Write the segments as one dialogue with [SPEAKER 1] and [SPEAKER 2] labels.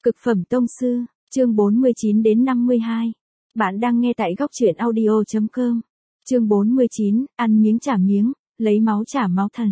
[SPEAKER 1] Cực phẩm tông sư, chương 49 đến 52. Bạn đang nghe tại góc truyện audio.com. Chương 49, ăn miếng trả miếng, lấy máu trả máu thần.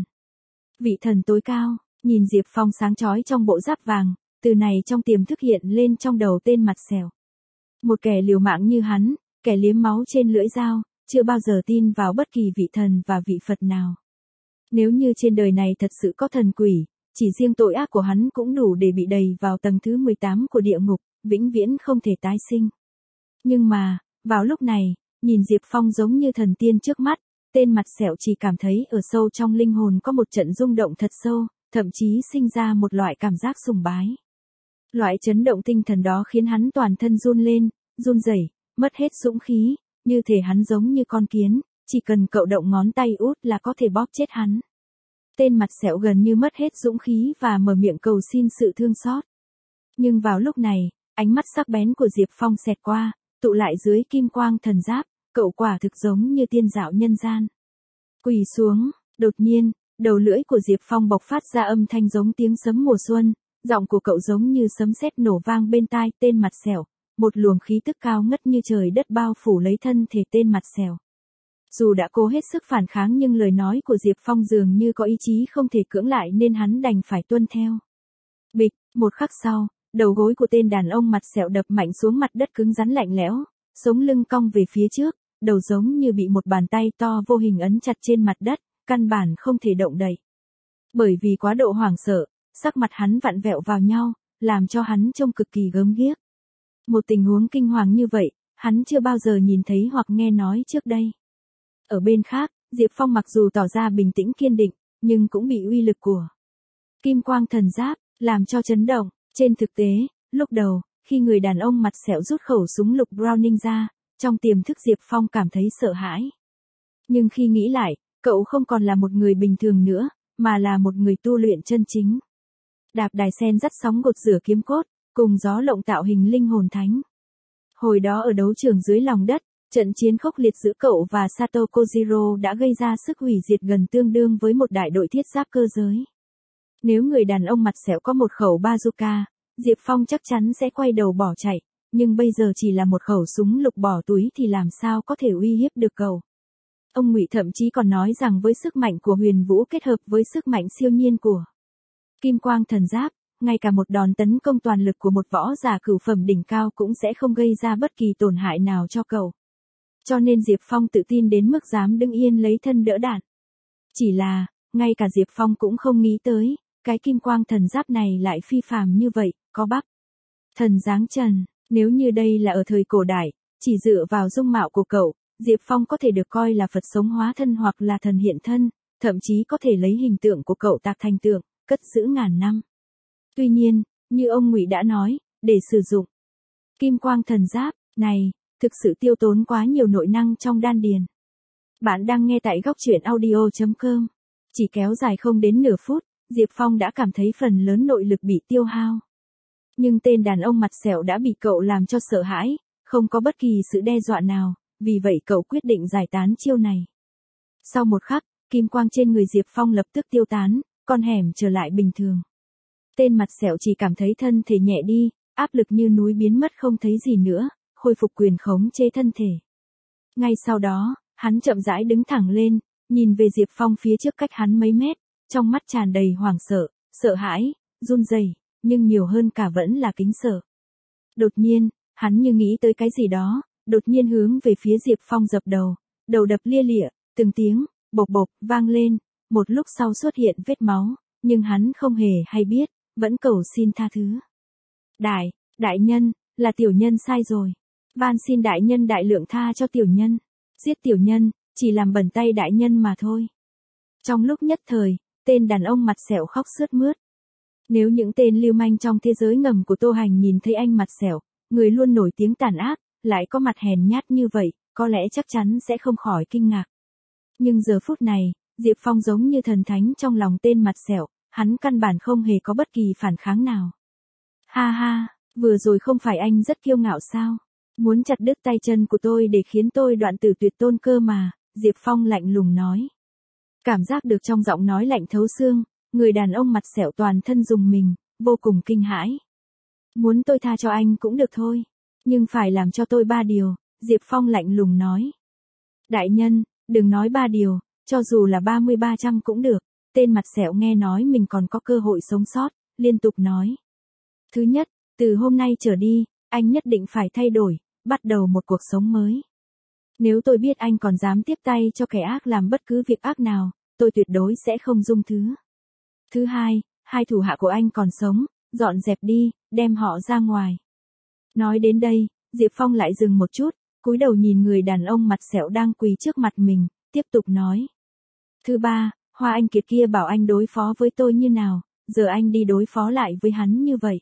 [SPEAKER 1] Vị thần tối cao, nhìn Diệp Phong sáng chói trong bộ giáp vàng, từ này trong tiềm thức hiện lên trong đầu tên mặt sẹo. Một kẻ liều mạng như hắn, kẻ liếm máu trên lưỡi dao, chưa bao giờ tin vào bất kỳ vị thần và vị Phật nào. Nếu như trên đời này thật sự có thần quỷ, chỉ riêng tội ác của hắn cũng đủ để bị đày vào tầng thứ 18 của địa ngục, vĩnh viễn không thể tái sinh. Nhưng mà, vào lúc này, nhìn Diệp Phong giống như thần tiên trước mắt, tên mặt sẹo chỉ cảm thấy ở sâu trong linh hồn có một trận rung động thật sâu, thậm chí sinh ra một loại cảm giác sùng bái. Loại chấn động tinh thần đó khiến hắn toàn thân run lên, run rẩy, mất hết dũng khí, như thể hắn giống như con kiến, chỉ cần cậu động ngón tay út là có thể bóp chết hắn. Tên mặt sẹo gần như mất hết dũng khí và mở miệng cầu xin sự thương xót. Nhưng vào lúc này, ánh mắt sắc bén của Diệp Phong xẹt qua, tụ lại dưới kim quang thần giáp, cậu quả thực giống như tiên dạo nhân gian. Quỳ xuống, đột nhiên, đầu lưỡi của Diệp Phong bộc phát ra âm thanh giống tiếng sấm mùa xuân, giọng của cậu giống như sấm sét nổ vang bên tai tên mặt sẹo, một luồng khí tức cao ngất như trời đất bao phủ lấy thân thể tên mặt sẹo. Dù đã cố hết sức phản kháng nhưng lời nói của Diệp Phong dường như có ý chí không thể cưỡng lại nên hắn đành phải tuân theo. Bịch, một khắc sau, đầu gối của tên đàn ông mặt sẹo đập mạnh xuống mặt đất cứng rắn lạnh lẽo, sống lưng cong về phía trước, đầu giống như bị một bàn tay to vô hình ấn chặt trên mặt đất, căn bản không thể động đậy. Bởi vì quá độ hoảng sợ, sắc mặt hắn vặn vẹo vào nhau, làm cho hắn trông cực kỳ gớm ghiếc. Một tình huống kinh hoàng như vậy, hắn chưa bao giờ nhìn thấy hoặc nghe nói trước đây. Ở bên khác, Diệp Phong mặc dù tỏ ra bình tĩnh kiên định, nhưng cũng bị uy lực của kim quang thần giáp làm cho chấn động. Trên thực tế, lúc đầu, khi người đàn ông mặt sẹo rút khẩu súng lục Browning ra, trong tiềm thức Diệp Phong cảm thấy sợ hãi. Nhưng khi nghĩ lại, cậu không còn là một người bình thường nữa, mà là một người tu luyện chân chính. Đạp đài sen dắt sóng gột rửa kiếm cốt, cùng gió lộng tạo hình linh hồn thánh. Hồi đó ở đấu trường dưới lòng đất, trận chiến khốc liệt giữa cậu và Sato Kojiro đã gây ra sức hủy diệt gần tương đương với một đại đội thiết giáp cơ giới. Nếu người đàn ông mặt sẹo có một khẩu bazooka, Diệp Phong chắc chắn sẽ quay đầu bỏ chạy, nhưng bây giờ chỉ là một khẩu súng lục bỏ túi thì làm sao có thể uy hiếp được cậu. Ông Ngụy thậm chí còn nói rằng với sức mạnh của Huyền Vũ kết hợp với sức mạnh siêu nhiên của kim quang thần giáp, ngay cả một đòn tấn công toàn lực của một võ giả cửu phẩm đỉnh cao cũng sẽ không gây ra bất kỳ tổn hại nào cho cậu. Cho nên Diệp Phong tự tin đến mức dám đứng yên lấy thân đỡ đạn. Chỉ là, ngay cả Diệp Phong cũng không nghĩ tới, cái kim quang thần giáp này lại phi phàm như vậy, có Bắc thần giáng trần. Nếu như đây là ở thời cổ đại, chỉ dựa vào dung mạo của cậu, Diệp Phong có thể được coi là Phật sống hóa thân hoặc là thần hiện thân, thậm chí có thể lấy hình tượng của cậu tạc thành tượng, cất giữ ngàn năm. Tuy nhiên, như ông Ngụy đã nói, để sử dụng kim quang thần giáp này, thực sự tiêu tốn quá nhiều nội năng trong đan điền. Bạn đang nghe tại góc truyện audio.com. Chỉ kéo dài không đến nửa phút, Diệp Phong đã cảm thấy phần lớn nội lực bị tiêu hao. Nhưng tên đàn ông mặt sẹo đã bị cậu làm cho sợ hãi, không có bất kỳ sự đe dọa nào, vì vậy cậu quyết định giải tán chiêu này. Sau một khắc, kim quang trên người Diệp Phong lập tức tiêu tán, con hẻm trở lại bình thường. Tên mặt sẹo chỉ cảm thấy thân thể nhẹ đi, áp lực như núi biến mất không thấy gì nữa, khôi phục quyền khống chế thân thể. Ngay sau đó, hắn chậm rãi đứng thẳng lên, nhìn về Diệp Phong phía trước cách hắn mấy mét, trong mắt tràn đầy hoảng sợ, sợ hãi, run rẩy, nhưng nhiều hơn cả vẫn là kính sợ. Đột nhiên, hắn như nghĩ tới cái gì đó, đột nhiên hướng về phía Diệp Phong dập đầu, đầu đập lia lịa, từng tiếng bộc bộc vang lên, một lúc sau xuất hiện vết máu, nhưng hắn không hề hay biết, vẫn cầu xin tha thứ. Đại nhân, là tiểu nhân sai rồi. Van xin đại nhân đại lượng tha cho tiểu nhân. Giết tiểu nhân, chỉ làm bẩn tay đại nhân mà thôi. Trong lúc nhất thời, tên đàn ông mặt sẹo khóc sướt mướt. Nếu những tên lưu manh trong thế giới ngầm của Tô Hành nhìn thấy anh mặt sẹo, người luôn nổi tiếng tàn ác, lại có mặt hèn nhát như vậy, có lẽ chắc chắn sẽ không khỏi kinh ngạc. Nhưng giờ phút này, Diệp Phong giống như thần thánh trong lòng tên mặt sẹo, hắn căn bản không hề có bất kỳ phản kháng nào. Ha ha, vừa rồi không phải anh rất kiêu ngạo sao? Muốn chặt đứt tay chân của tôi để khiến tôi đoạn tử tuyệt tôn cơ mà, Diệp Phong lạnh lùng nói. Cảm giác được trong giọng nói lạnh thấu xương, người đàn ông mặt sẹo toàn thân rùng mình, vô cùng kinh hãi. Muốn tôi tha cho anh cũng được thôi. Nhưng phải làm cho tôi 3 điều, Diệp Phong lạnh lùng nói. Đại nhân, đừng nói 3 điều, cho dù là 30-300 cũng được. Tên mặt sẹo nghe nói mình còn có cơ hội sống sót, liên tục nói. Thứ nhất, từ hôm nay trở đi, anh nhất định phải thay đổi, bắt đầu một cuộc sống mới. Nếu tôi biết anh còn dám tiếp tay cho kẻ ác làm bất cứ việc ác nào, tôi tuyệt đối sẽ không dung thứ. Thứ hai, 2 thủ hạ của anh còn sống, dọn dẹp đi, đem họ ra ngoài. Nói đến đây, Diệp Phong lại dừng một chút, cúi đầu nhìn người đàn ông mặt sẹo đang quỳ trước mặt mình, tiếp tục nói. Thứ ba, Hoa Anh Kiệt kia bảo anh đối phó với tôi như nào, giờ anh đi đối phó lại với hắn như vậy.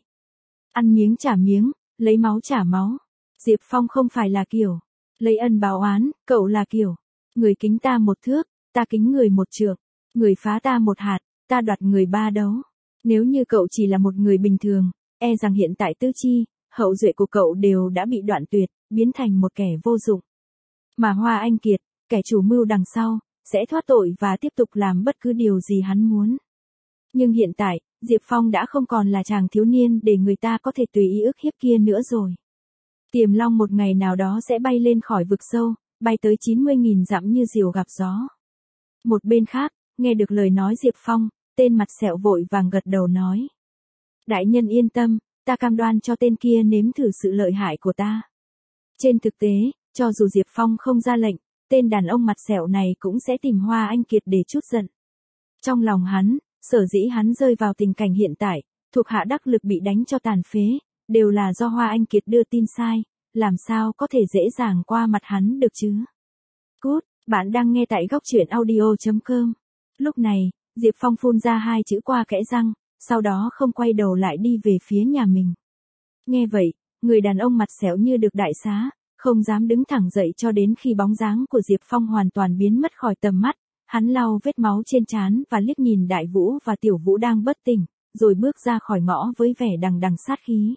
[SPEAKER 1] Ăn miếng trả miếng, lấy máu trả máu. Diệp Phong không phải là kiểu lấy ân báo oán, cậu là kiểu người kính ta 1 thước, ta kính người 1 trượng, người phá ta 1 hạt, ta đoạt người 3 đấu. Nếu như cậu chỉ là một người bình thường, e rằng hiện tại tứ chi, hậu duệ của cậu đều đã bị đoạn tuyệt, biến thành một kẻ vô dụng. Mà Hoa Anh Kiệt, kẻ chủ mưu đằng sau, sẽ thoát tội và tiếp tục làm bất cứ điều gì hắn muốn. Nhưng hiện tại, Diệp Phong đã không còn là chàng thiếu niên để người ta có thể tùy ý ức hiếp kia nữa rồi. Tiềm Long một ngày nào đó sẽ bay lên khỏi vực sâu, bay tới 90.000 dặm như diều gặp gió. Một bên khác, nghe được lời nói Diệp Phong, tên mặt sẹo vội vàng gật đầu nói. Đại nhân yên tâm, ta cam đoan cho tên kia nếm thử sự lợi hại của ta. Trên thực tế, cho dù Diệp Phong không ra lệnh, tên đàn ông mặt sẹo này cũng sẽ tìm Hoa Anh Kiệt để trút giận. Trong lòng hắn, sở dĩ hắn rơi vào tình cảnh hiện tại, thuộc hạ đắc lực bị đánh cho tàn phế, đều là do Hoa Anh Kiệt đưa tin sai, làm sao có thể dễ dàng qua mặt hắn được chứ. Cút, bạn đang nghe tại góc truyện audio.com. Lúc này, Diệp Phong phun ra 2 chữ qua kẽ răng, sau đó không quay đầu lại đi về phía nhà mình. Nghe vậy, người đàn ông mặt sẹo như được đại xá, không dám đứng thẳng dậy cho đến khi bóng dáng của Diệp Phong hoàn toàn biến mất khỏi tầm mắt, hắn lau vết máu trên trán và liếc nhìn Đại Vũ và Tiểu Vũ đang bất tỉnh, rồi bước ra khỏi ngõ với vẻ đằng đằng sát khí.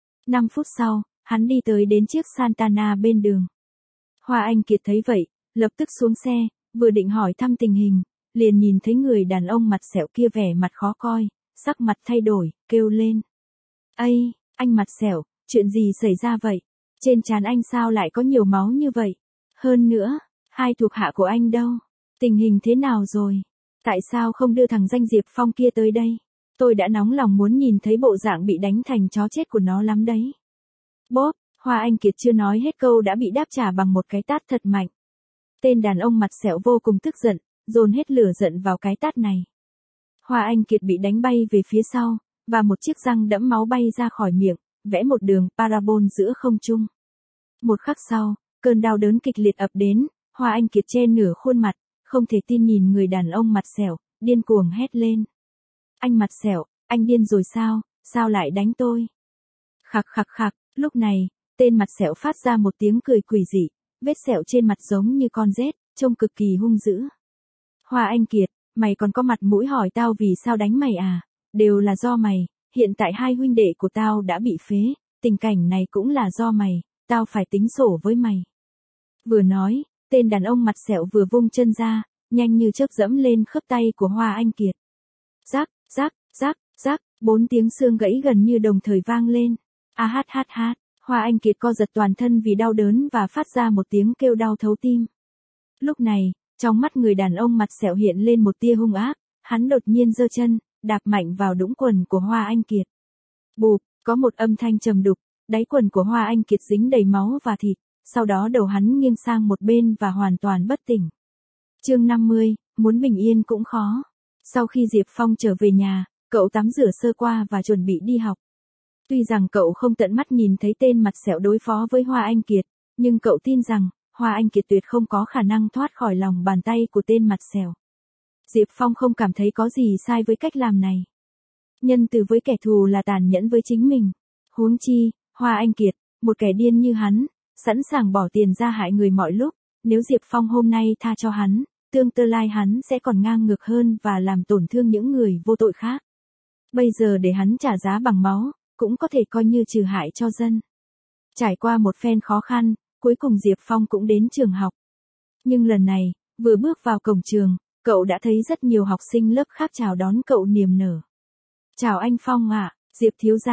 [SPEAKER 1] 5 phút sau, hắn đi tới đến chiếc Santana bên đường. Hoa Anh Kiệt thấy vậy, lập tức xuống xe, vừa định hỏi thăm tình hình, liền nhìn thấy người đàn ông mặt sẹo kia vẻ mặt khó coi, sắc mặt thay đổi, kêu lên. Ây, anh mặt sẹo, chuyện gì xảy ra vậy? Trên trán anh sao lại có nhiều máu như vậy? Hơn nữa, 2 thuộc hạ của anh đâu? Tình hình thế nào rồi? Tại sao không đưa thằng danh Diệp Phong kia tới đây? Tôi đã nóng lòng muốn nhìn thấy bộ dạng bị đánh thành chó chết của nó lắm đấy. Bốp, Hoa Anh Kiệt chưa nói hết câu đã bị đáp trả bằng một cái tát thật mạnh. Tên đàn ông mặt sẹo vô cùng tức giận, dồn hết lửa giận vào cái tát này. Hoa Anh Kiệt bị đánh bay về phía sau, và một chiếc răng đẫm máu bay ra khỏi miệng, vẽ một đường parabol giữa không trung. Một khắc sau, cơn đau đớn kịch liệt ập đến, Hoa Anh Kiệt che nửa khuôn mặt, không thể tin nhìn người đàn ông mặt sẹo, điên cuồng hét lên. Anh mặt sẹo, anh điên rồi sao, sao lại đánh tôi? Khạc khạc khạc, lúc này, tên mặt sẹo phát ra một tiếng cười quỷ dị, vết sẹo trên mặt giống như con rết, trông cực kỳ hung dữ. Hoa Anh Kiệt, mày còn có mặt mũi hỏi tao vì sao đánh mày à? Đều là do mày, hiện tại 2 huynh đệ của tao đã bị phế, tình cảnh này cũng là do mày, tao phải tính sổ với mày. Vừa nói, tên đàn ông mặt sẹo vừa vung chân ra, nhanh như chớp dẫm lên khớp tay của Hoa Anh Kiệt. Rắc, rắc, rắc, rắc, 4 tiếng xương gãy gần như đồng thời vang lên. A hát hát hát, Hoa Anh Kiệt co giật toàn thân vì đau đớn và phát ra một tiếng kêu đau thấu tim. Lúc này, trong mắt người đàn ông mặt sẹo hiện lên một tia hung ác, hắn đột nhiên giơ chân, đạp mạnh vào đũng quần của Hoa Anh Kiệt. Bụp, có một âm thanh trầm đục, đáy quần của Hoa Anh Kiệt dính đầy máu và thịt, sau đó đầu hắn nghiêng sang một bên và hoàn toàn bất tỉnh. Chương 50, muốn bình yên cũng khó. Sau khi Diệp Phong trở về nhà, cậu tắm rửa sơ qua và chuẩn bị đi học. Tuy rằng cậu không tận mắt nhìn thấy tên mặt sẹo đối phó với Hoa Anh Kiệt, nhưng cậu tin rằng, Hoa Anh Kiệt tuyệt không có khả năng thoát khỏi lòng bàn tay của tên mặt sẹo. Diệp Phong không cảm thấy có gì sai với cách làm này. Nhân từ với kẻ thù là tàn nhẫn với chính mình. Huống chi, Hoa Anh Kiệt, một kẻ điên như hắn, sẵn sàng bỏ tiền ra hại người mọi lúc, nếu Diệp Phong hôm nay tha cho hắn, tương lai hắn sẽ còn ngang ngược hơn và làm tổn thương những người vô tội khác. Bây giờ để hắn trả giá bằng máu, cũng có thể coi như trừ hại cho dân. Trải qua một phen khó khăn, cuối cùng Diệp Phong cũng đến trường học. Nhưng lần này, vừa bước vào cổng trường, cậu đã thấy rất nhiều học sinh lớp khác chào đón cậu niềm nở. Chào anh Phong ạ, Diệp thiếu gia,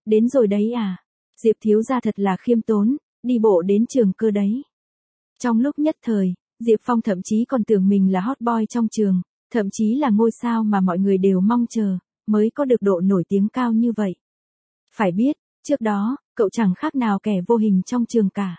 [SPEAKER 1] Đến rồi đấy à? Diệp thiếu gia thật là khiêm tốn, đi bộ đến trường cơ đấy. Trong lúc nhất thời, Diệp Phong thậm chí còn tưởng mình là hot boy trong trường, thậm chí là ngôi sao mà mọi người đều mong chờ, mới có được độ nổi tiếng cao như vậy. Phải biết, trước đó, cậu chẳng khác nào kẻ vô hình trong trường cả.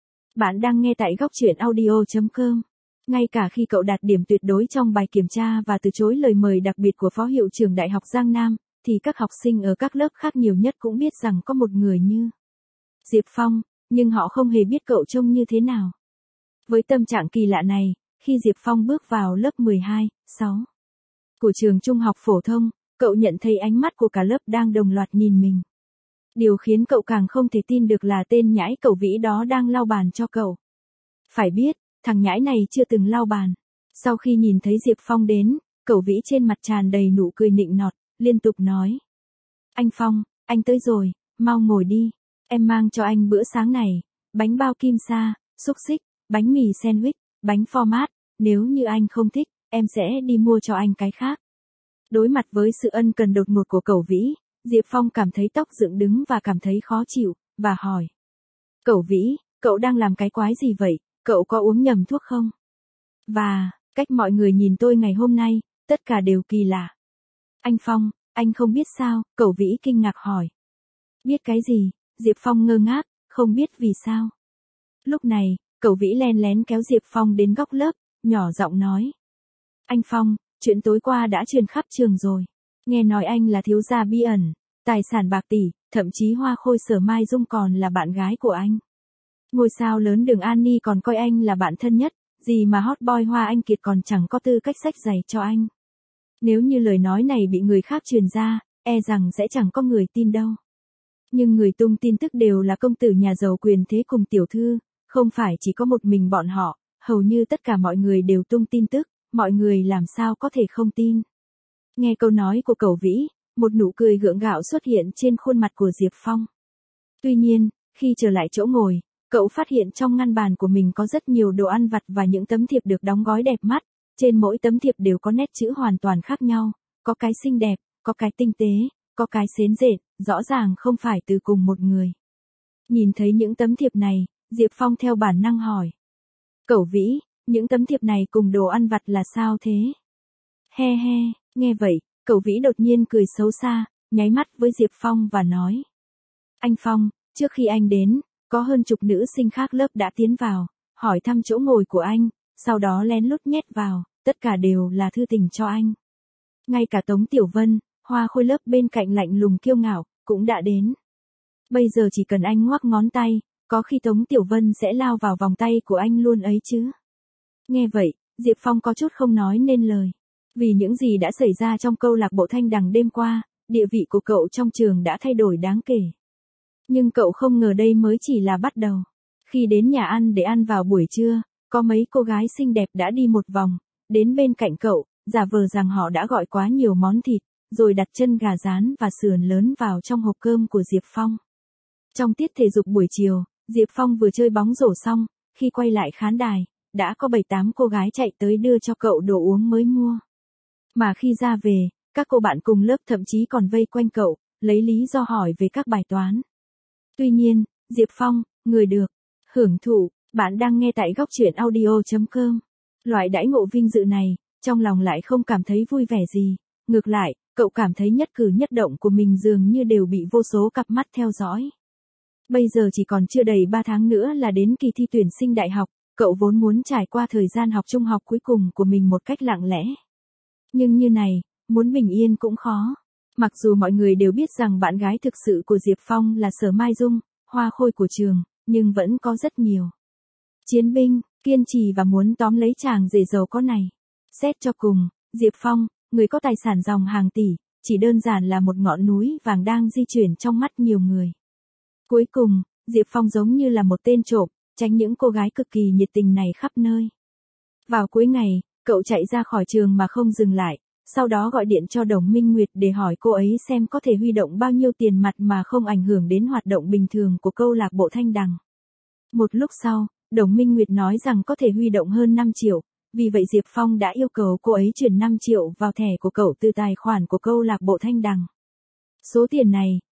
[SPEAKER 1] Bạn đang nghe tại góc truyện audio.com. Ngay cả khi cậu đạt điểm tuyệt đối trong bài kiểm tra và từ chối lời mời đặc biệt của Phó Hiệu trưởng Đại học Giang Nam, thì các học sinh ở các lớp khác nhiều nhất cũng biết rằng có một người như Diệp Phong, nhưng họ không hề biết cậu trông như thế nào. Với tâm trạng kỳ lạ này, khi Diệp Phong bước vào lớp 12, 6 của trường trung học phổ thông, cậu nhận thấy ánh mắt của cả lớp đang đồng loạt nhìn mình. Điều khiến cậu càng không thể tin được là tên nhãi cẩu vĩ đó đang lau bàn cho cậu. Phải biết, thằng nhãi này chưa từng lau bàn. Sau khi nhìn thấy Diệp Phong đến, cẩu vĩ trên mặt tràn đầy nụ cười nịnh nọt, liên tục nói. Anh Phong, anh tới rồi, mau ngồi đi. Em mang cho anh bữa sáng này, bánh bao kim sa, xúc xích, bánh mì sandwich, bánh format, nếu như anh không thích, em sẽ đi mua cho anh cái khác. Đối mặt với sự ân cần đột ngột của cẩu vĩ, Diệp Phong cảm thấy tóc dựng đứng và cảm thấy khó chịu, và hỏi. Cẩu vĩ, cậu đang làm cái quái gì vậy, cậu có uống nhầm thuốc không? Và, cách mọi người nhìn tôi ngày hôm nay, tất cả đều kỳ lạ. Anh Phong, anh không biết sao, cẩu vĩ kinh ngạc hỏi. Biết cái gì? Diệp Phong ngơ ngác, không biết vì sao. Lúc này, cẩu vĩ len lén kéo Diệp Phong đến góc lớp, nhỏ giọng nói. Anh Phong, chuyện tối qua đã truyền khắp trường rồi. Nghe nói anh là thiếu gia bí ẩn, tài sản bạc tỷ, thậm chí Hoa Khôi Sở Mai Dung còn là bạn gái của anh. Ngôi sao lớn Đường An Ni còn coi anh là bạn thân nhất, gì mà hot boy Hoa Anh Kiệt còn chẳng có tư cách xách giày cho anh. Nếu như lời nói này bị người khác truyền ra, e rằng sẽ chẳng có người tin đâu. Nhưng người tung tin tức đều là công tử nhà giàu quyền thế cùng tiểu thư, không phải chỉ có một mình bọn họ, hầu như tất cả mọi người đều tung tin tức, mọi người làm sao có thể không tin. Nghe câu nói của cẩu vĩ, một nụ cười gượng gạo xuất hiện trên khuôn mặt của Diệp Phong. Tuy nhiên, khi trở lại chỗ ngồi, cậu phát hiện trong ngăn bàn của mình có rất nhiều đồ ăn vặt và những tấm thiệp được đóng gói đẹp mắt, trên mỗi tấm thiệp đều có nét chữ hoàn toàn khác nhau, có cái xinh đẹp, có cái tinh tế, có cái xến rện, rõ ràng không phải từ cùng một người. Nhìn thấy những tấm thiệp này, Diệp Phong theo bản năng hỏi. Cẩu vĩ, những tấm thiệp này cùng đồ ăn vặt là sao thế? He he, nghe vậy, cẩu vĩ đột nhiên cười xấu xa, nháy mắt với Diệp Phong và nói. Anh Phong, trước khi anh đến, có hơn chục nữ sinh khác lớp đã tiến vào, hỏi thăm chỗ ngồi của anh, sau đó lén lút nhét vào, tất cả đều là thư tình cho anh. Ngay cả Tống Tiểu Vân, Hoa Khôi lớp bên cạnh lạnh lùng kiêu ngạo, cũng đã đến. Bây giờ chỉ cần anh ngoắc ngón tay, có khi Tống Tiểu Vân sẽ lao vào vòng tay của anh luôn ấy chứ. Nghe vậy, Diệp Phong có chút không nói nên lời. Vì những gì đã xảy ra trong câu lạc bộ Thanh Đằng đêm qua, địa vị của cậu trong trường đã thay đổi đáng kể. Nhưng cậu không ngờ đây mới chỉ là bắt đầu. Khi đến nhà ăn để ăn vào buổi trưa, có mấy cô gái xinh đẹp đã đi một vòng, đến bên cạnh cậu, giả vờ rằng họ đã gọi quá nhiều món thịt, rồi đặt chân gà rán và sườn lớn vào trong hộp cơm của Diệp Phong. Trong tiết thể dục buổi chiều, Diệp Phong vừa chơi bóng rổ xong, khi quay lại khán đài, đã có 7-8 cô gái chạy tới đưa cho cậu đồ uống mới mua. Mà khi ra về, các cô bạn cùng lớp thậm chí còn vây quanh cậu, lấy lý do hỏi về các bài toán. Tuy nhiên, Diệp Phong, người được hưởng thụ, bạn đang nghe tại góc truyện audio.com. Loại đãi ngộ vinh dự này, trong lòng lại không cảm thấy vui vẻ gì, ngược lại, cậu cảm thấy nhất cử nhất động của mình dường như đều bị vô số cặp mắt theo dõi. Bây giờ chỉ còn chưa đầy 3 tháng nữa là đến kỳ thi tuyển sinh đại học, cậu vốn muốn trải qua thời gian học trung học cuối cùng của mình một cách lặng lẽ. Nhưng như này, muốn bình yên cũng khó. Mặc dù mọi người đều biết rằng bạn gái thực sự của Diệp Phong là Sở Mai Dung, Hoa Khôi của trường, nhưng vẫn có rất nhiều chiến binh, kiên trì và muốn tóm lấy chàng rể giàu có này. Xét cho cùng, Diệp Phong, người có tài sản dòng hàng tỷ, chỉ đơn giản là một ngọn núi vàng đang di chuyển trong mắt nhiều người. Cuối cùng, Diệp Phong giống như là một tên trộm, tránh những cô gái cực kỳ nhiệt tình này khắp nơi. Vào cuối ngày, cậu chạy ra khỏi trường mà không dừng lại, sau đó gọi điện cho Đồng Minh Nguyệt để hỏi cô ấy xem có thể huy động bao nhiêu tiền mặt mà không ảnh hưởng đến hoạt động bình thường của câu lạc bộ Thanh Đằng. Một lúc sau, Đồng Minh Nguyệt nói rằng có thể huy động hơn 5 triệu, vì vậy Diệp Phong đã yêu cầu cô ấy chuyển 5 triệu vào thẻ của cậu từ tài khoản của câu lạc bộ Thanh Đằng. Số tiền này,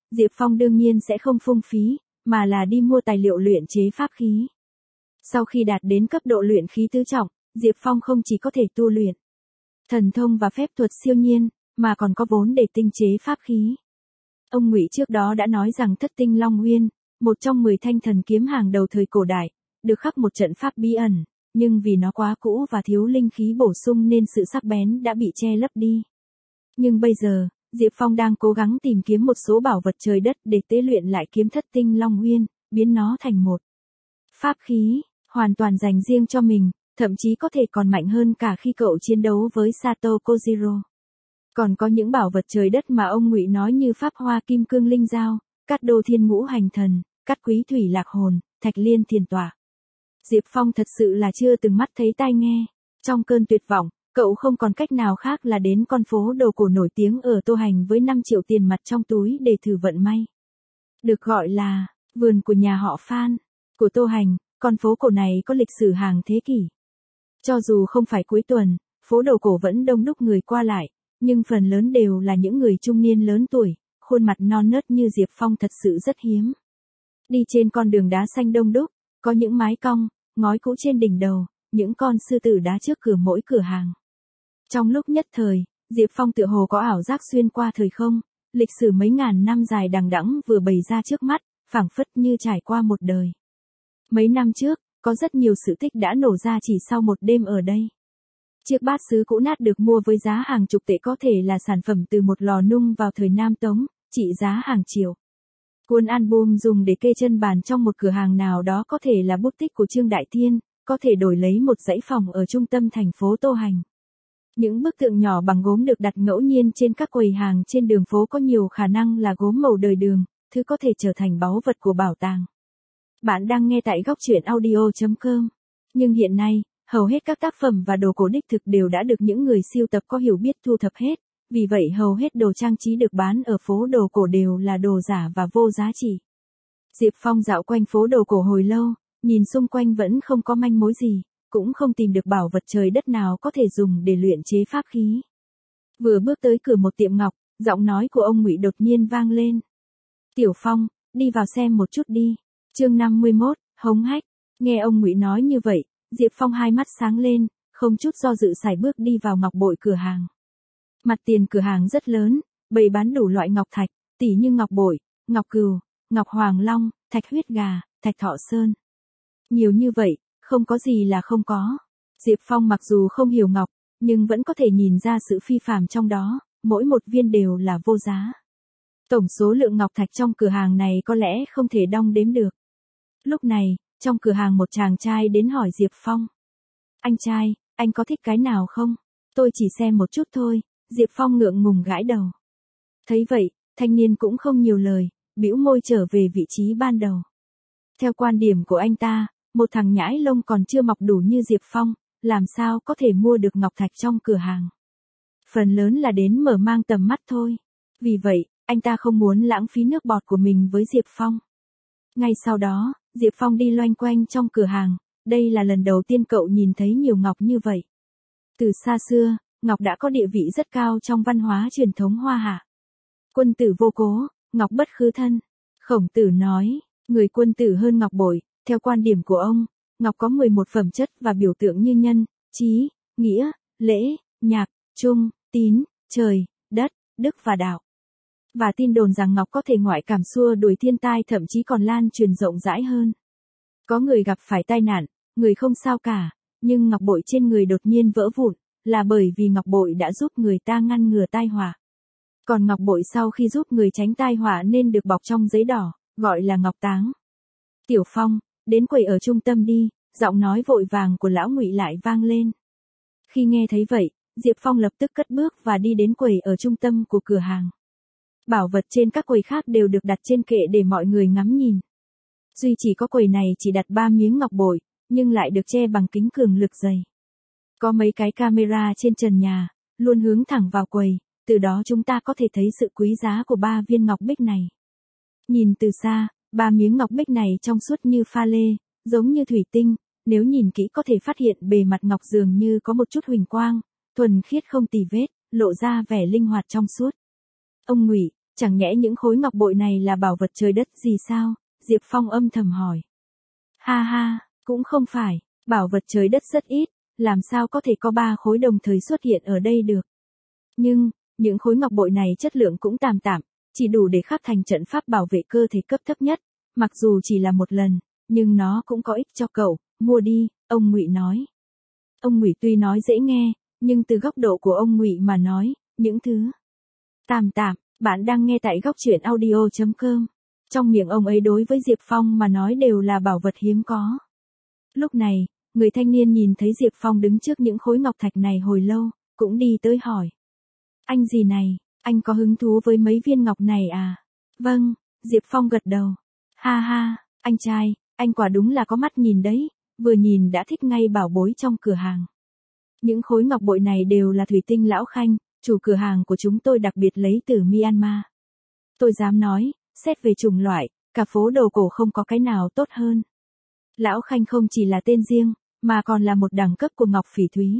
[SPEAKER 1] Diệp Phong đương nhiên sẽ không phung phí, mà là đi mua tài liệu luyện chế pháp khí. Sau khi đạt đến cấp độ luyện khí tứ trọng, Diệp Phong không chỉ có thể tu luyện thần thông và phép thuật siêu nhiên, mà còn có vốn để tinh chế pháp khí. Ông Ngụy trước đó đã nói rằng Thất Tinh Long Uyên, một trong 10 thanh thần kiếm hàng đầu thời cổ đại, được khắc một trận pháp bí ẩn, nhưng vì nó quá cũ và thiếu linh khí bổ sung nên sự sắc bén đã bị che lấp đi. Nhưng bây giờ, Diệp Phong đang cố gắng tìm kiếm một số bảo vật trời đất để tế luyện lại kiếm Thất Tinh Long Uyên, biến nó thành một pháp khí, hoàn toàn dành riêng cho mình, thậm chí có thể còn mạnh hơn cả khi cậu chiến đấu với Sato Kojiro. Còn có những bảo vật trời đất mà ông Ngụy nói như pháp hoa kim cương linh dao, cát đô thiên ngũ hành thần, cát quý thủy lạc hồn, thạch liên thiền tỏa. Diệp Phong thật sự là chưa từng mắt thấy tai nghe. Trong cơn tuyệt vọng, cậu không còn cách nào khác là đến con phố đồ cổ nổi tiếng ở Tô Hành với 5 triệu tiền mặt trong túi để thử vận may. Được gọi là vườn của nhà họ Phan của Tô Hành, con phố cổ này có lịch sử hàng thế kỷ. Cho dù không phải cuối tuần, phố đồ cổ vẫn đông đúc người qua lại, nhưng phần lớn đều là những người trung niên lớn tuổi, khuôn mặt non nớt như Diệp Phong thật sự rất hiếm. Đi trên con đường đá xanh đông đúc, có những mái cong, ngói cũ trên đỉnh đầu, những con sư tử đá trước cửa mỗi cửa hàng. Trong lúc nhất thời, Diệp Phong tựa hồ có ảo giác xuyên qua thời không, lịch sử mấy ngàn năm dài đằng đẵng vừa bày ra trước mắt, phảng phất như trải qua một đời. Mấy năm trước, có rất nhiều sự tích đã nổ ra chỉ sau một đêm ở đây. Chiếc bát sứ cũ nát được mua với giá hàng chục tệ có thể là sản phẩm từ một lò nung vào thời Nam Tống, trị giá hàng triệu. Cuốn album dùng để kê chân bàn trong một cửa hàng nào đó có thể là bút tích của Trương Đại Thiên, có thể đổi lấy một dãy phòng ở trung tâm thành phố Tô Hành. Những bức tượng nhỏ bằng gốm được đặt ngẫu nhiên trên các quầy hàng trên đường phố có nhiều khả năng là gốm màu đời Đường, thứ có thể trở thành báu vật của bảo tàng. Bạn đang nghe tại góc truyện audio.com. Nhưng hiện nay, hầu hết các tác phẩm và đồ cổ đích thực đều đã được những người sưu tập có hiểu biết thu thập hết, vì vậy hầu hết đồ trang trí được bán ở phố đồ cổ đều là đồ giả và vô giá trị. Diệp Phong dạo quanh phố đồ cổ hồi lâu, nhìn xung quanh vẫn không có manh mối gì, cũng không tìm được bảo vật trời đất nào có thể dùng để luyện chế pháp khí. Vừa bước tới cửa một tiệm ngọc, giọng nói của ông Ngụy đột nhiên vang lên. Tiểu Phong, đi vào xem một chút đi. Chương 51, hống hách. Nghe ông Ngụy nói như vậy, Diệp Phong hai mắt sáng lên, không chút do dự sải bước đi vào ngọc bội cửa hàng. Mặt tiền cửa hàng rất lớn, bày bán đủ loại ngọc thạch, tỉ như ngọc bội, ngọc cừu, ngọc hoàng long, thạch huyết gà, thạch thọ sơn. Nhiều như vậy, không có gì là không có. Diệp Phong mặc dù không hiểu ngọc, nhưng vẫn có thể nhìn ra sự phi phàm trong đó, mỗi một viên đều là vô giá. Tổng số lượng ngọc thạch trong cửa hàng này có lẽ không thể đong đếm được. Lúc này, trong cửa hàng một chàng trai đến hỏi Diệp Phong. Anh trai, anh có thích cái nào không? Tôi chỉ xem một chút thôi, Diệp Phong ngượng ngùng gãi đầu. Thấy vậy, thanh niên cũng không nhiều lời, bĩu môi trở về vị trí ban đầu. Theo quan điểm của anh ta, một thằng nhãi lông còn chưa mọc đủ như Diệp Phong, làm sao có thể mua được ngọc thạch trong cửa hàng. Phần lớn là đến mở mang tầm mắt thôi. Vì vậy, anh ta không muốn lãng phí nước bọt của mình với Diệp Phong. Ngay sau đó, Diệp Phong đi loanh quanh trong cửa hàng, đây là lần đầu tiên cậu nhìn thấy nhiều ngọc như vậy. Từ xa xưa, ngọc đã có địa vị rất cao trong văn hóa truyền thống Hoa Hạ. Quân tử vô cố, ngọc bất khứ thân. Khổng Tử nói, người quân tử hơn ngọc bội, theo quan điểm của ông, ngọc có 11 phẩm chất và biểu tượng như nhân, trí, nghĩa, lễ, nhạc, trung, tín, trời, đất, đức và đạo. Và tin đồn rằng ngọc có thể ngoại cảm xua đuổi thiên tai, thậm chí còn lan truyền rộng rãi hơn. Có người gặp phải tai nạn, người không sao cả, nhưng ngọc bội trên người đột nhiên vỡ vụn, là bởi vì ngọc bội đã giúp người ta ngăn ngừa tai họa. Còn ngọc bội sau khi giúp người tránh tai họa nên được bọc trong giấy đỏ, gọi là ngọc táng. Tiểu Phong, đến quầy ở trung tâm đi, giọng nói vội vàng của lão Ngụy lại vang lên. Khi nghe thấy vậy, Diệp Phong lập tức cất bước và đi đến quầy ở trung tâm của cửa hàng. Bảo vật trên các quầy khác đều được đặt trên kệ để mọi người ngắm nhìn. Duy chỉ có quầy này chỉ đặt 3 miếng ngọc bội, nhưng lại được che bằng kính cường lực dày. Có mấy cái camera trên trần nhà, luôn hướng thẳng vào quầy, từ đó chúng ta có thể thấy sự quý giá của 3 viên ngọc bích này. Nhìn từ xa, 3 miếng ngọc bích này trong suốt như pha lê, giống như thủy tinh, nếu nhìn kỹ có thể phát hiện bề mặt ngọc dường như có một chút huỳnh quang, thuần khiết không tì vết, lộ ra vẻ linh hoạt trong suốt. Ông Ngụy, Chẳng nhẽ những khối ngọc bội này là bảo vật trời đất gì sao? Diệp Phong âm thầm hỏi. Ha ha, cũng không phải, bảo vật trời đất rất ít, làm sao có thể có 3 khối đồng thời xuất hiện ở đây được. Nhưng, những khối ngọc bội này chất lượng cũng tạm tạm, chỉ đủ để khắc thành trận pháp bảo vệ cơ thể cấp thấp nhất, mặc dù chỉ là một lần, nhưng nó cũng có ích cho cậu, mua đi, ông Ngụy nói. Ông Ngụy tuy nói dễ nghe, nhưng từ góc độ của ông Ngụy mà nói, những thứ tạm tạm, bạn đang nghe tại góc truyện audio.com. Trong miệng ông ấy đối với Diệp Phong mà nói đều là bảo vật hiếm có. Lúc này, người thanh niên nhìn thấy Diệp Phong đứng trước những khối ngọc thạch này hồi lâu, cũng đi tới hỏi. Anh gì này, anh có hứng thú với mấy viên ngọc này à? Vâng, Diệp Phong gật đầu. Ha ha, anh trai, anh quả đúng là có mắt nhìn đấy, vừa nhìn đã thích ngay bảo bối trong cửa hàng. Những khối ngọc bội này đều là thủy tinh Lão Khanh, chủ cửa hàng của chúng tôi đặc biệt lấy từ Myanmar. Tôi dám nói, xét về chủng loại, cả phố đồ cổ không có cái nào tốt hơn. Lão Khanh không chỉ là tên riêng, mà còn là một đẳng cấp của ngọc phỉ thúy.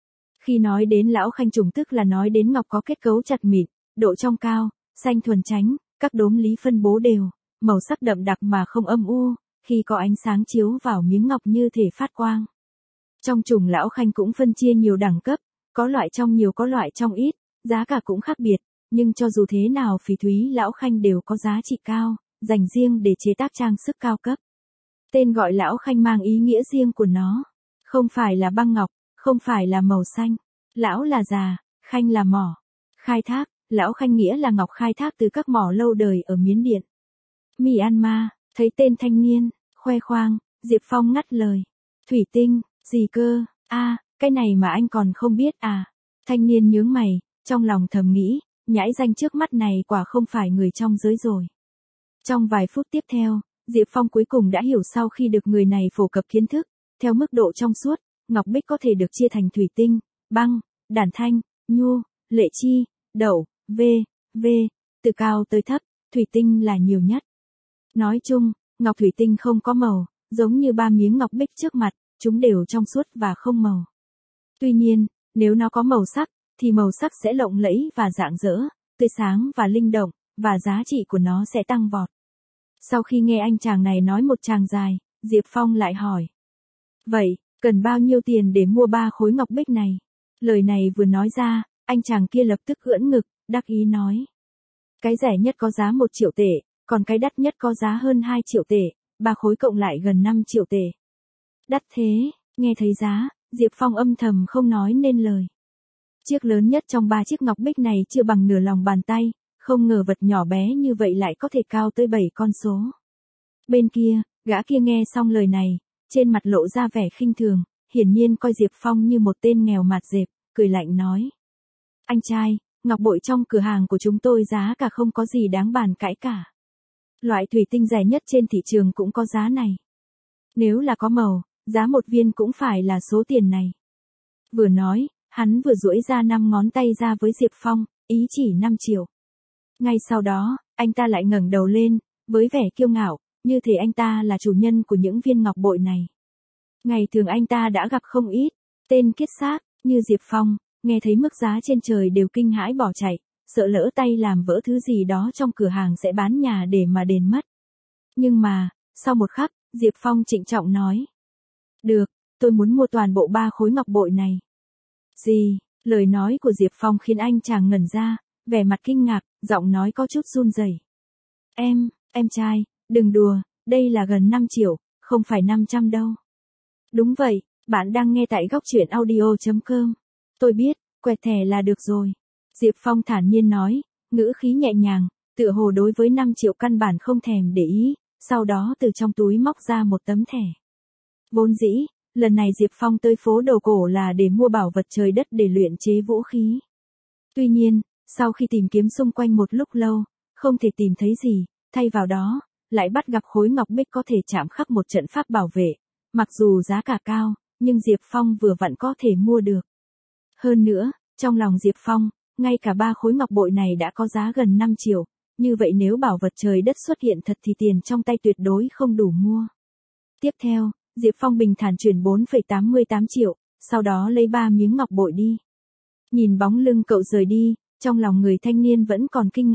[SPEAKER 1] Khi nói đến Lão Khanh trùng tức là nói đến ngọc có kết cấu chặt mịn, độ trong cao, xanh thuần tránh, các đốm lý phân bố đều, màu sắc đậm đặc mà không âm u, khi có ánh sáng chiếu vào miếng ngọc như thể phát quang. Trong chủng Lão Khanh cũng phân chia nhiều đẳng cấp, có loại trong nhiều có loại trong ít, giá cả cũng khác biệt, nhưng cho dù thế nào phỉ thúy Lão Khanh đều có giá trị cao, dành riêng để chế tác trang sức cao cấp. Tên gọi Lão Khanh mang ý nghĩa riêng của nó, không phải là băng ngọc, không phải là màu xanh, Lão là già, Khanh là mỏ. Khai thác, Lão Khanh nghĩa là ngọc khai thác từ các mỏ lâu đời ở Miến Điện, Myanmar. Thấy tên thanh niên, khoe khoang, Diệp Phong ngắt lời. Thủy tinh, gì cơ, cái này mà anh còn không biết à? Thanh niên nhướng mày, trong lòng thầm nghĩ, nhãi danh trước mắt này quả không phải người trong giới rồi. Trong vài phút tiếp theo, Diệp Phong cuối cùng đã hiểu sau khi được người này phổ cập kiến thức, theo mức độ trong suốt, ngọc bích có thể được chia thành thủy tinh, băng, đàn thanh, nhu, lệ chi, đậu, v, từ cao tới thấp, thủy tinh là nhiều nhất. Nói chung, ngọc thủy tinh không có màu, giống như 3 miếng ngọc bích trước mặt, chúng đều trong suốt và không màu. Tuy nhiên, nếu nó có màu sắc, thì màu sắc sẽ lộng lẫy và rạng rỡ, tươi sáng và linh động, và giá trị của nó sẽ tăng vọt. Sau khi nghe anh chàng này nói một tràng dài, Diệp Phong lại hỏi. Vậy, cần bao nhiêu tiền để mua 3 khối ngọc bích này? Lời này vừa nói ra, anh chàng kia lập tức ưỡn ngực, đắc ý nói. Cái rẻ nhất có giá 1 triệu tệ, còn cái đắt nhất có giá hơn 2 triệu tệ, 3 khối cộng lại gần 5 triệu tệ. Đắt thế, nghe thấy giá, Diệp Phong âm thầm không nói nên lời. Chiếc lớn nhất trong 3 chiếc ngọc bích này chưa bằng nửa lòng bàn tay, không ngờ vật nhỏ bé như vậy lại có thể cao tới 7 con số. Bên kia, gã kia nghe xong lời này, trên mặt lộ ra vẻ khinh thường, hiển nhiên coi Diệp Phong như một tên nghèo mạt dẹp, cười lạnh nói. Anh trai, ngọc bội trong cửa hàng của chúng tôi giá cả không có gì đáng bàn cãi cả. Loại thủy tinh rẻ nhất trên thị trường cũng có giá này. Nếu là có màu, giá một viên cũng phải là số tiền này. Vừa nói, hắn vừa duỗi ra 5 ngón tay ra với Diệp Phong, ý chỉ 5 triệu. Ngay sau đó, anh ta lại ngẩng đầu lên, với vẻ kiêu ngạo, như thể anh ta là chủ nhân của những viên ngọc bội này. Ngày thường anh ta đã gặp không ít tên kiết xác như Diệp Phong, nghe thấy mức giá trên trời đều kinh hãi bỏ chạy, sợ lỡ tay làm vỡ thứ gì đó trong cửa hàng sẽ bán nhà để mà đền mất. Nhưng mà, sau một khắc, Diệp Phong trịnh trọng nói. Được, tôi muốn mua toàn bộ 3 khối ngọc bội này. Gì? Lời nói của Diệp Phong khiến anh chàng ngẩn ra, vẻ mặt kinh ngạc, giọng nói có chút run rẩy. Em trai, đừng đùa, đây là gần 5 triệu, không phải 500 đâu. Đúng vậy, bạn đang nghe tại góc truyện audio.com. Tôi biết, quẹt thẻ là được rồi. Diệp Phong thản nhiên nói, ngữ khí nhẹ nhàng, tựa hồ đối với 5 triệu căn bản không thèm để ý, sau đó từ trong túi móc ra một tấm thẻ. Vốn dĩ, lần này Diệp Phong tới phố đồ cổ là để mua bảo vật trời đất để luyện chế vũ khí. Tuy nhiên, sau khi tìm kiếm xung quanh một lúc lâu, không thể tìm thấy gì, thay vào đó, lại bắt gặp khối ngọc bích có thể chạm khắc một trận pháp bảo vệ. Mặc dù giá cả cao, nhưng Diệp Phong vừa vặn có thể mua được. Hơn nữa, trong lòng Diệp Phong, ngay cả 3 khối ngọc bội này đã có giá gần 5 triệu, như vậy nếu bảo vật trời đất xuất hiện thật thì tiền trong tay tuyệt đối không đủ mua. Tiếp theo, Diệp Phong bình thản chuyển 4,88 triệu, sau đó lấy 3 miếng ngọc bội đi. Nhìn bóng lưng cậu rời đi, trong lòng người thanh niên vẫn còn kinh ngạc,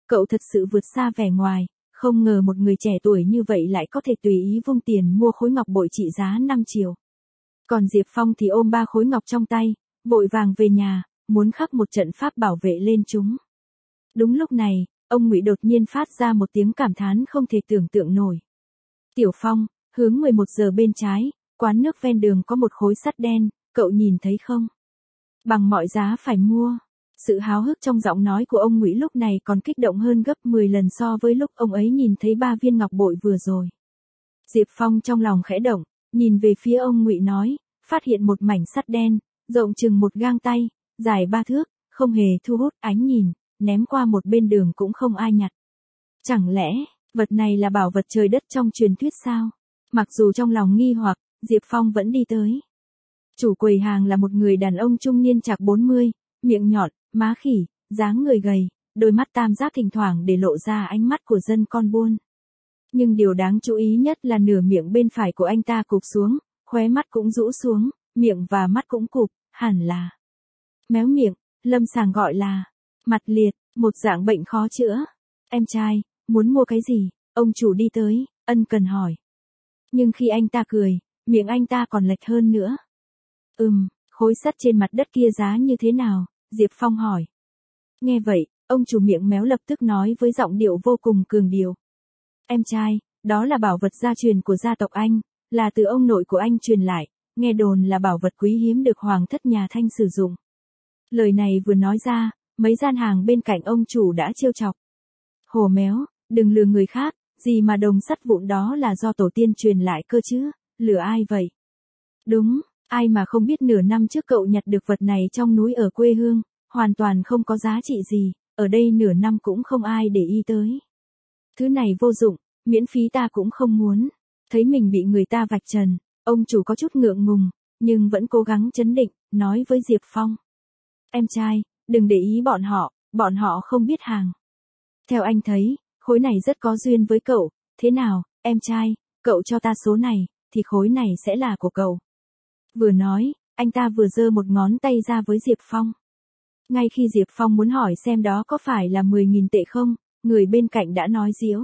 [SPEAKER 1] cậu thật sự vượt xa vẻ ngoài, không ngờ một người trẻ tuổi như vậy lại có thể tùy ý vung tiền mua khối ngọc bội trị giá 5 triệu. Còn Diệp Phong thì ôm 3 khối ngọc trong tay, vội vàng về nhà, muốn khắc một trận pháp bảo vệ lên chúng. Đúng lúc này, ông Ngụy đột nhiên phát ra một tiếng cảm thán không thể tưởng tượng nổi. Tiểu Phong, hướng 11 giờ bên trái, quán nước ven đường có một khối sắt đen, cậu nhìn thấy không? Bằng mọi giá phải mua. Sự háo hức trong giọng nói của ông Ngụy lúc này còn kích động hơn gấp 10 lần so với lúc ông ấy nhìn thấy 3 viên ngọc bội vừa rồi. Diệp Phong trong lòng khẽ động, nhìn về phía ông Ngụy nói, phát hiện một mảnh sắt đen, rộng chừng một gang tay, dài 3 thước, không hề thu hút ánh nhìn, ném qua một bên đường cũng không ai nhặt. Chẳng lẽ, vật này là bảo vật trời đất trong truyền thuyết sao? Mặc dù trong lòng nghi hoặc, Diệp Phong vẫn đi tới. Chủ quầy hàng là một người đàn ông trung niên chạc 40, miệng nhọn, má khỉ, dáng người gầy, đôi mắt tam giác thỉnh thoảng để lộ ra ánh mắt của dân con buôn. Nhưng điều đáng chú ý nhất là nửa miệng bên phải của anh ta cụp xuống, khóe mắt cũng rũ xuống, miệng và mắt cũng cụp, hẳn là méo miệng, lâm sàng gọi là mặt liệt, một dạng bệnh khó chữa. Em trai, muốn mua cái gì? Ông chủ đi tới, ân cần hỏi. Nhưng khi anh ta cười, miệng anh ta còn lệch hơn nữa. Khối sắt trên mặt đất kia giá như thế nào? Diệp Phong hỏi. Nghe vậy, ông chủ miệng méo lập tức nói với giọng điệu vô cùng cường điệu. Em trai, đó là bảo vật gia truyền của gia tộc anh, là từ ông nội của anh truyền lại, nghe đồn là bảo vật quý hiếm được hoàng thất nhà Thanh sử dụng. Lời này vừa nói ra, mấy gian hàng bên cạnh ông chủ đã trêu chọc. Hồ méo, đừng lừa người khác, gì mà đồng sắt vụn đó là do tổ tiên truyền lại cơ chứ, lừa ai vậy? Đúng, ai mà không biết nửa năm trước cậu nhặt được vật này trong núi ở quê hương, hoàn toàn không có giá trị gì, ở đây nửa năm cũng không ai để ý tới. Thứ này vô dụng, miễn phí ta cũng không muốn. Thấy mình bị người ta vạch trần, ông chủ có chút ngượng ngùng, nhưng vẫn cố gắng trấn định, nói với Diệp Phong. Em trai, đừng để ý bọn họ không biết hàng. Theo anh thấy, khối này rất có duyên với cậu, thế nào, em trai, cậu cho ta số này, thì khối này sẽ là của cậu. Vừa nói, anh ta vừa giơ một ngón tay ra với Diệp Phong. Ngay khi Diệp Phong muốn hỏi xem đó có phải là 10.000 tệ không, người bên cạnh đã nói giễu.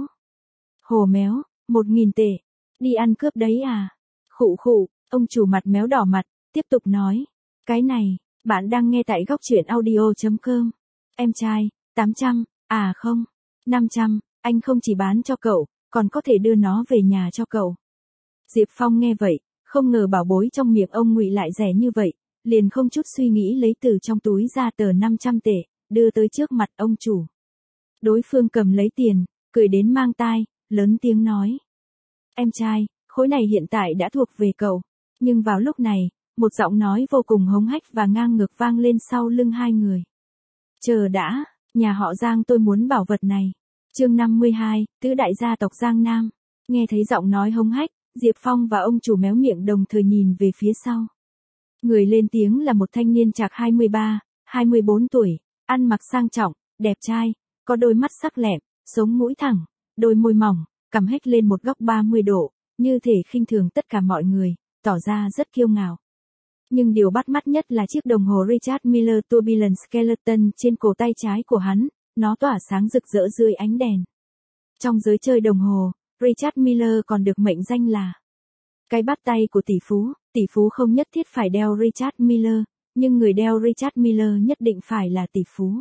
[SPEAKER 1] Hồ méo, 1.000 tệ, đi ăn cướp đấy à? Khụ khụ, ông chủ mặt méo đỏ mặt, tiếp tục nói. Cái này, bạn đang nghe tại góc truyện audio.com. Em trai, 800, à không, 500, anh không chỉ bán cho cậu, còn có thể đưa nó về nhà cho cậu. Diệp Phong nghe vậy, không ngờ bảo bối trong miệng ông Ngụy lại rẻ như vậy, liền không chút suy nghĩ lấy từ trong túi ra tờ 500 tệ, đưa tới trước mặt ông chủ. Đối phương cầm lấy tiền, cười đến mang tai, lớn tiếng nói. Em trai, khối này hiện tại đã thuộc về cậu. Nhưng vào lúc này, một giọng nói vô cùng hống hách và ngang ngược vang lên sau lưng hai người. Chờ đã, nhà họ Giang tôi muốn bảo vật này. Chương 52, tứ đại gia tộc Giang Nam. Nghe thấy giọng nói hống hách, Diệp Phong và ông chủ méo miệng đồng thời nhìn về phía sau. Người lên tiếng là một thanh niên chạc 23, 24 tuổi, ăn mặc sang trọng, đẹp trai, có đôi mắt sắc lẹm, sống mũi thẳng, đôi môi mỏng, cằm hếch lên một góc 30 độ, như thể khinh thường tất cả mọi người, tỏ ra rất kiêu ngạo. Nhưng điều bắt mắt nhất là chiếc đồng hồ Richard Miller Tourbillon Skeleton trên cổ tay trái của hắn, nó tỏa sáng rực rỡ dưới ánh đèn. Trong giới chơi đồng hồ, Richard Miller còn được mệnh danh là cái bắt tay của tỷ phú không nhất thiết phải đeo Richard Miller, nhưng người đeo Richard Miller nhất định phải là tỷ phú.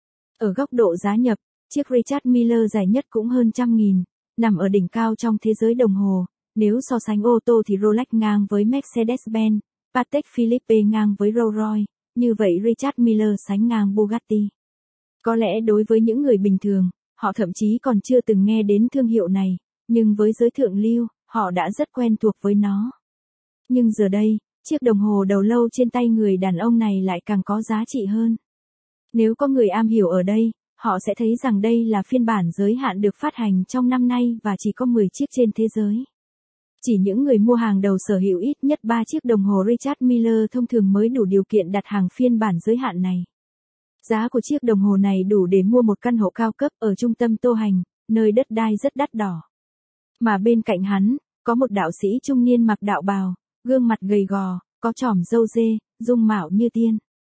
[SPEAKER 1] Ở góc độ giá nhập, chiếc Richard Miller dài nhất cũng hơn 100.000, nằm ở đỉnh cao trong thế giới đồng hồ, nếu so sánh ô tô thì Rolex ngang với Mercedes-Benz, Patek Philippe ngang với Rolls-Royce, như vậy Richard Miller sánh ngang Bugatti. Có lẽ đối với những người bình thường, họ thậm chí còn chưa từng nghe đến thương hiệu này, nhưng với giới thượng lưu, họ đã rất quen thuộc với nó. Nhưng giờ đây, chiếc đồng hồ đầu lâu trên tay người đàn ông này lại càng có giá trị hơn. Nếu có người am hiểu ở đây, họ sẽ thấy rằng đây là phiên bản giới hạn được phát hành trong năm nay và chỉ có 10 chiếc trên thế giới. Chỉ những người mua hàng đầu sở hữu ít nhất 3 chiếc đồng hồ Richard Miller thông thường mới đủ điều kiện đặt hàng phiên bản giới hạn này. Giá của chiếc đồng hồ này đủ để mua một căn hộ cao cấp ở trung tâm Tô Hành, nơi đất đai rất đắt đỏ. Mà bên cạnh hắn, có một đạo sĩ trung niên mặc đạo bào, gương mặt gầy gò, có chòm râu dê, dung mạo như tiên.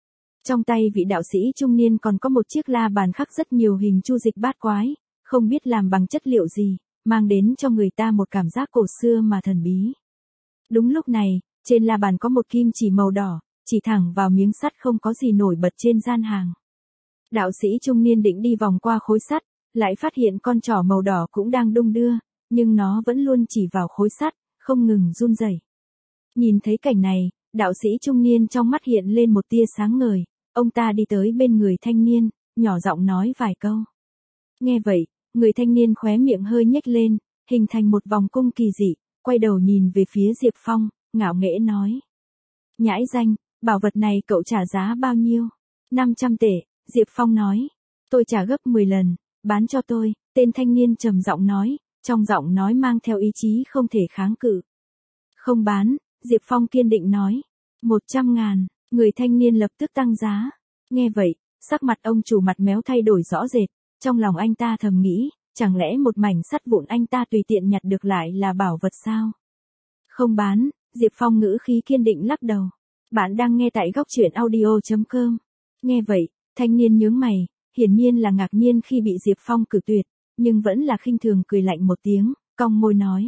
[SPEAKER 1] Trong tay vị đạo sĩ trung niên còn có một chiếc la bàn khắc rất nhiều hình chu dịch bát quái, không biết làm bằng chất liệu gì, mang đến cho người ta một cảm giác cổ xưa mà thần bí. Đúng lúc này, trên la bàn có một kim chỉ màu đỏ, chỉ thẳng vào miếng sắt không có gì nổi bật trên gian hàng. Đạo sĩ trung niên định đi vòng qua khối sắt, lại phát hiện con trỏ màu đỏ cũng đang đung đưa, nhưng nó vẫn luôn chỉ vào khối sắt, không ngừng run rẩy. Nhìn thấy cảnh này, đạo sĩ trung niên trong mắt hiện lên một tia sáng ngời, ông ta đi tới bên người thanh niên, nhỏ giọng nói vài câu. Nghe vậy, người thanh niên khóe miệng hơi nhếch lên, hình thành một vòng cung kỳ dị, quay đầu nhìn về phía Diệp Phong, ngạo nghễ nói. Nhãi danh, bảo vật này cậu trả giá bao nhiêu? 500 tệ, Diệp Phong nói. Tôi trả gấp 10 lần, bán cho tôi, tên thanh niên trầm giọng nói, trong giọng nói mang theo ý chí không thể kháng cự. Không bán, Diệp Phong kiên định nói. 100.000, người thanh niên lập tức tăng giá. Nghe vậy, sắc mặt ông chủ mặt méo thay đổi rõ rệt, trong lòng anh ta thầm nghĩ, chẳng lẽ một mảnh sắt vụn anh ta tùy tiện nhặt được lại là bảo vật sao? Không bán, Diệp Phong ngữ khí kiên định lắc đầu. Bạn đang nghe tại góc truyện audio.com. Nghe vậy, thanh niên nhướng mày, hiển nhiên là ngạc nhiên khi bị Diệp Phong cự tuyệt, nhưng vẫn là khinh thường cười lạnh một tiếng, cong môi nói.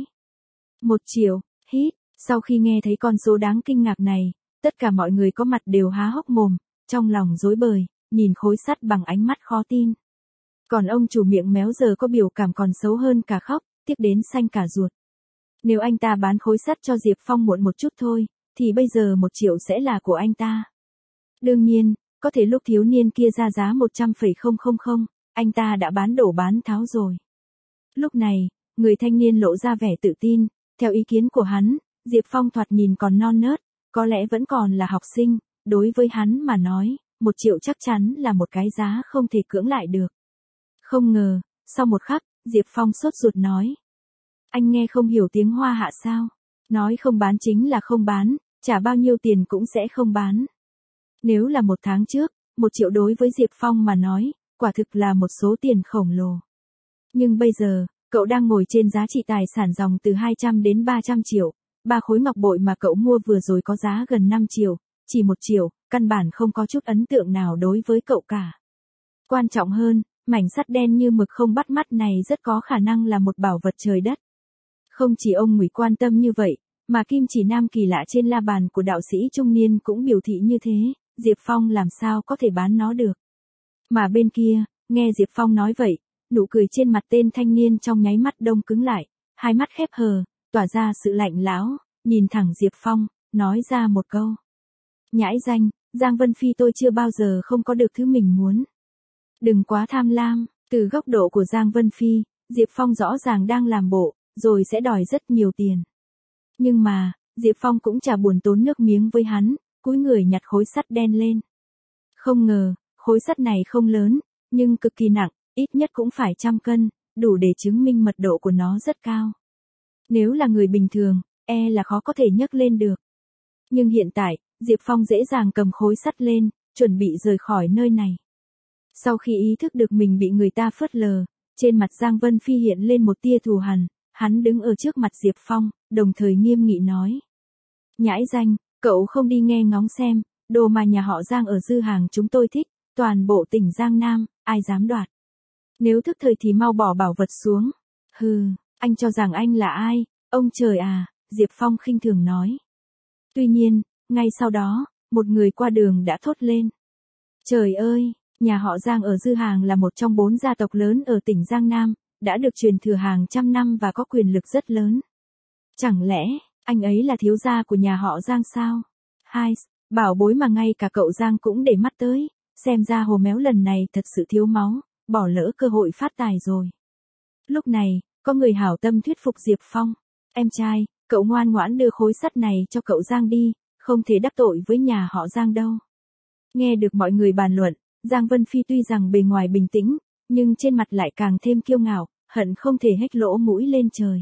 [SPEAKER 1] 1 triệu, hít, sau khi nghe thấy con số đáng kinh ngạc này, tất cả mọi người có mặt đều há hốc mồm, trong lòng rối bời, nhìn khối sắt bằng ánh mắt khó tin. Còn ông chủ miệng méo giờ có biểu cảm còn xấu hơn cả khóc, tiếc đến xanh cả ruột. Nếu anh ta bán khối sắt cho Diệp Phong muộn một chút thôi, thì bây giờ 1 triệu sẽ là của anh ta. Đương nhiên, có thể lúc thiếu niên kia ra giá 100,000, anh ta đã bán đổ bán tháo rồi. Lúc này, người thanh niên lộ ra vẻ tự tin, theo ý kiến của hắn, Diệp Phong thoạt nhìn còn non nớt, có lẽ vẫn còn là học sinh, đối với hắn mà nói, 1 triệu chắc chắn là một cái giá không thể cưỡng lại được. Không ngờ, sau một khắc, Diệp Phong sốt ruột nói. Anh nghe không hiểu tiếng Hoa hạ sao? Nói không bán chính là không bán, trả bao nhiêu tiền cũng sẽ không bán. Nếu là 1 tháng trước, 1 triệu đối với Diệp Phong mà nói, quả thực là một số tiền khổng lồ. Nhưng bây giờ, cậu đang ngồi trên giá trị tài sản dòng từ 200 đến 300 triệu, 3 khối ngọc bội mà cậu mua vừa rồi có giá gần 5 triệu, chỉ 1 triệu, căn bản không có chút ấn tượng nào đối với cậu cả. Quan trọng hơn, mảnh sắt đen như mực không bắt mắt này rất có khả năng là một bảo vật trời đất. Không chỉ ông Ngụy quan tâm như vậy, mà kim chỉ nam kỳ lạ trên la bàn của đạo sĩ trung niên cũng biểu thị như thế, Diệp Phong làm sao có thể bán nó được. Mà bên kia, nghe Diệp Phong nói vậy, nụ cười trên mặt tên thanh niên trong nháy mắt đông cứng lại, hai mắt khép hờ, tỏa ra sự lạnh lẽo, nhìn thẳng Diệp Phong, nói ra một câu. Nhãi danh, Giang Vân Phi tôi chưa bao giờ không có được thứ mình muốn. Đừng quá tham lam, từ góc độ của Giang Vân Phi, Diệp Phong rõ ràng đang làm bộ, rồi sẽ đòi rất nhiều tiền. Nhưng mà, Diệp Phong cũng chả buồn tốn nước miếng với hắn, cúi người nhặt khối sắt đen lên. Không ngờ, khối sắt này không lớn, nhưng cực kỳ nặng, ít nhất cũng phải 100 cân, đủ để chứng minh mật độ của nó rất cao. Nếu là người bình thường, là khó có thể nhấc lên được. Nhưng hiện tại, Diệp Phong dễ dàng cầm khối sắt lên, chuẩn bị rời khỏi nơi này. Sau khi ý thức được mình bị người ta phớt lờ, trên mặt Giang Vân Phi hiện lên một tia thù hằn, hắn đứng ở trước mặt Diệp Phong, đồng thời nghiêm nghị nói. Nhãi danh, cậu không đi nghe ngóng xem, đồ mà nhà họ Giang ở Dư Hàng chúng tôi thích, toàn bộ tỉnh Giang Nam, ai dám đoạt. Nếu thức thời thì mau bỏ bảo vật xuống. Hừ, anh cho rằng anh là ai, ông trời à, Diệp Phong khinh thường nói. Tuy nhiên, ngay sau đó, một người qua đường đã thốt lên. Trời ơi, nhà họ Giang ở Dư Hàng là một trong 4 gia tộc lớn ở tỉnh Giang Nam, đã được truyền thừa hàng trăm năm và có quyền lực rất lớn. Chẳng lẽ, anh ấy là thiếu gia của nhà họ Giang sao? Hai, bảo bối mà ngay cả cậu Giang cũng để mắt tới, xem ra hồ méo lần này thật sự thiếu máu, bỏ lỡ cơ hội phát tài rồi. Lúc này, có người hảo tâm thuyết phục Diệp Phong. Em trai, cậu ngoan ngoãn đưa khối sắt này cho cậu Giang đi, không thể đắc tội với nhà họ Giang đâu. Nghe được mọi người bàn luận, Giang Vân Phi tuy rằng bề ngoài bình tĩnh, nhưng trên mặt lại càng thêm kiêu ngạo, hận không thể hét lỗ mũi lên trời.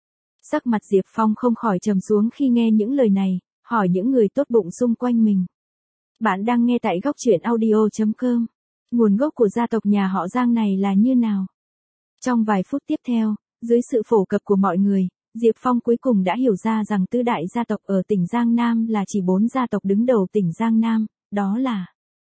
[SPEAKER 1] Sắc mặt Diệp Phong không khỏi trầm xuống khi nghe những lời này, hỏi những người tốt bụng xung quanh mình. Bạn đang nghe tại góc truyện audio.com. Nguồn gốc của gia tộc nhà họ Giang này là như nào? Trong vài phút tiếp theo, dưới sự phổ cập của mọi người, Diệp Phong cuối cùng đã hiểu ra rằng tứ đại gia tộc ở tỉnh Giang Nam là chỉ 4 gia tộc đứng đầu tỉnh Giang Nam, đó là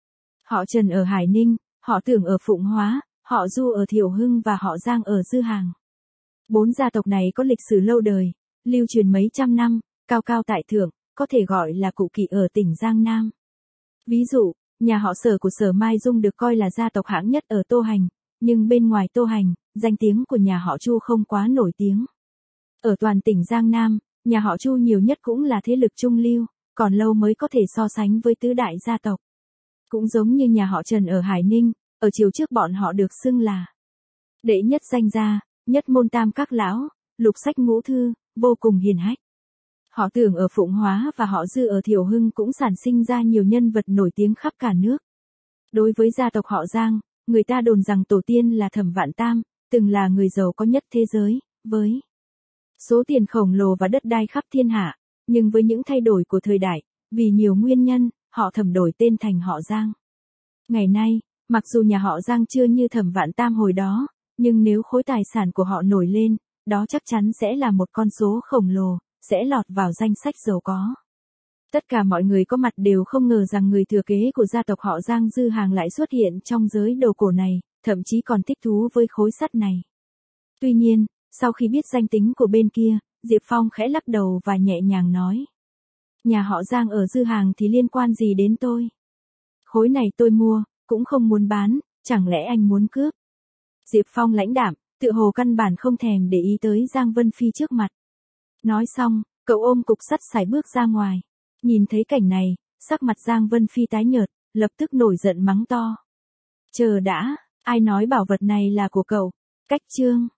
[SPEAKER 1] Họ Trần ở Hải Ninh, họ Tưởng ở Phụng Hóa, họ Du ở Thiệu Hưng và họ Giang ở Dư Hàng. 4 gia tộc này có lịch sử lâu đời, lưu truyền mấy trăm năm, cao cao tại thượng, có thể gọi là cụ kỵ ở tỉnh Giang Nam. Ví dụ, nhà họ Sở của Sở Mai Dung được coi là gia tộc hãng nhất ở Tô Hành, nhưng bên ngoài Tô Hành, danh tiếng của nhà họ Chu không quá nổi tiếng. Ở toàn tỉnh Giang Nam, nhà họ Chu nhiều nhất cũng là thế lực trung lưu, còn lâu mới có thể so sánh với tứ đại gia tộc. Cũng giống như nhà họ Trần ở Hải Ninh, ở triều trước bọn họ được xưng là đệ nhất danh gia, nhất môn tam các lão, lục sách ngũ thư, vô cùng hiền hách. Họ Tưởng ở Phụng Hóa và họ Dư ở Thiệu Hưng cũng sản sinh ra nhiều nhân vật nổi tiếng khắp cả nước. Đối với gia tộc họ Giang, người ta đồn rằng tổ tiên là Thẩm Vạn Tam, từng là người giàu có nhất thế giới, với số tiền khổng lồ và đất đai khắp thiên hạ, nhưng với những thay đổi của thời đại, vì nhiều nguyên nhân, họ Thẩm đổi tên thành họ Giang. Ngày nay, mặc dù nhà họ Giang chưa như Thẩm Vạn Tam hồi đó, nhưng nếu khối tài sản của họ nổi lên, đó chắc chắn sẽ là một con số khổng lồ, sẽ lọt vào danh sách giàu có. Tất cả mọi người có mặt đều không ngờ rằng người thừa kế của gia tộc họ Giang Dư Hàng lại xuất hiện trong giới đồ cổ này, thậm chí còn thích thú với khối sắt này. Tuy nhiên, sau khi biết danh tính của bên kia, Diệp Phong khẽ lắc đầu và nhẹ nhàng nói. Nhà họ Giang ở Dư Hàng thì liên quan gì đến tôi? Khối này tôi mua, cũng không muốn bán, chẳng lẽ anh muốn cướp? Diệp Phong lãnh đạm, tự hồ căn bản không thèm để ý tới Giang Vân Phi trước mặt. Nói xong, cậu ôm cục sắt sải bước ra ngoài. Nhìn thấy cảnh này, sắc mặt Giang Vân Phi tái nhợt, lập tức nổi giận mắng to. Chờ đã, ai nói bảo vật này là của cậu? Cách chương.